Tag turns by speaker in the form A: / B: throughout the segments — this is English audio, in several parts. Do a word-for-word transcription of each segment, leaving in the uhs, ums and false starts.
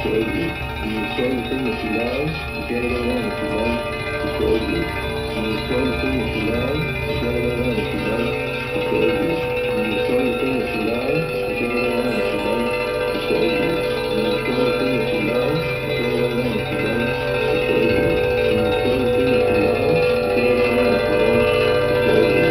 A: destroys you. When you destroy the thing that you love, it's the other way around what you love destroys you. When you destroy the thing that you love, it's the other way around what you love destroys you. When you destroy the thing that you love, it's the other way around what you love destroys you. When you destroy the thing that you love, it's the other way around what you love destroys you. When you destroy the thing that you love, it's the other way around what you love destroys you.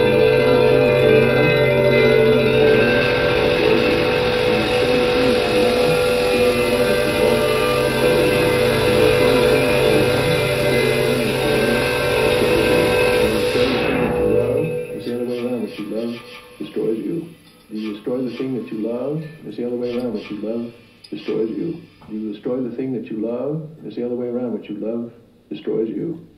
A: Destroys you. You destroy the thing that you love, it's the other way around what you love destroys you. You destroy the thing that you love, it's the other way around what you love destroys you.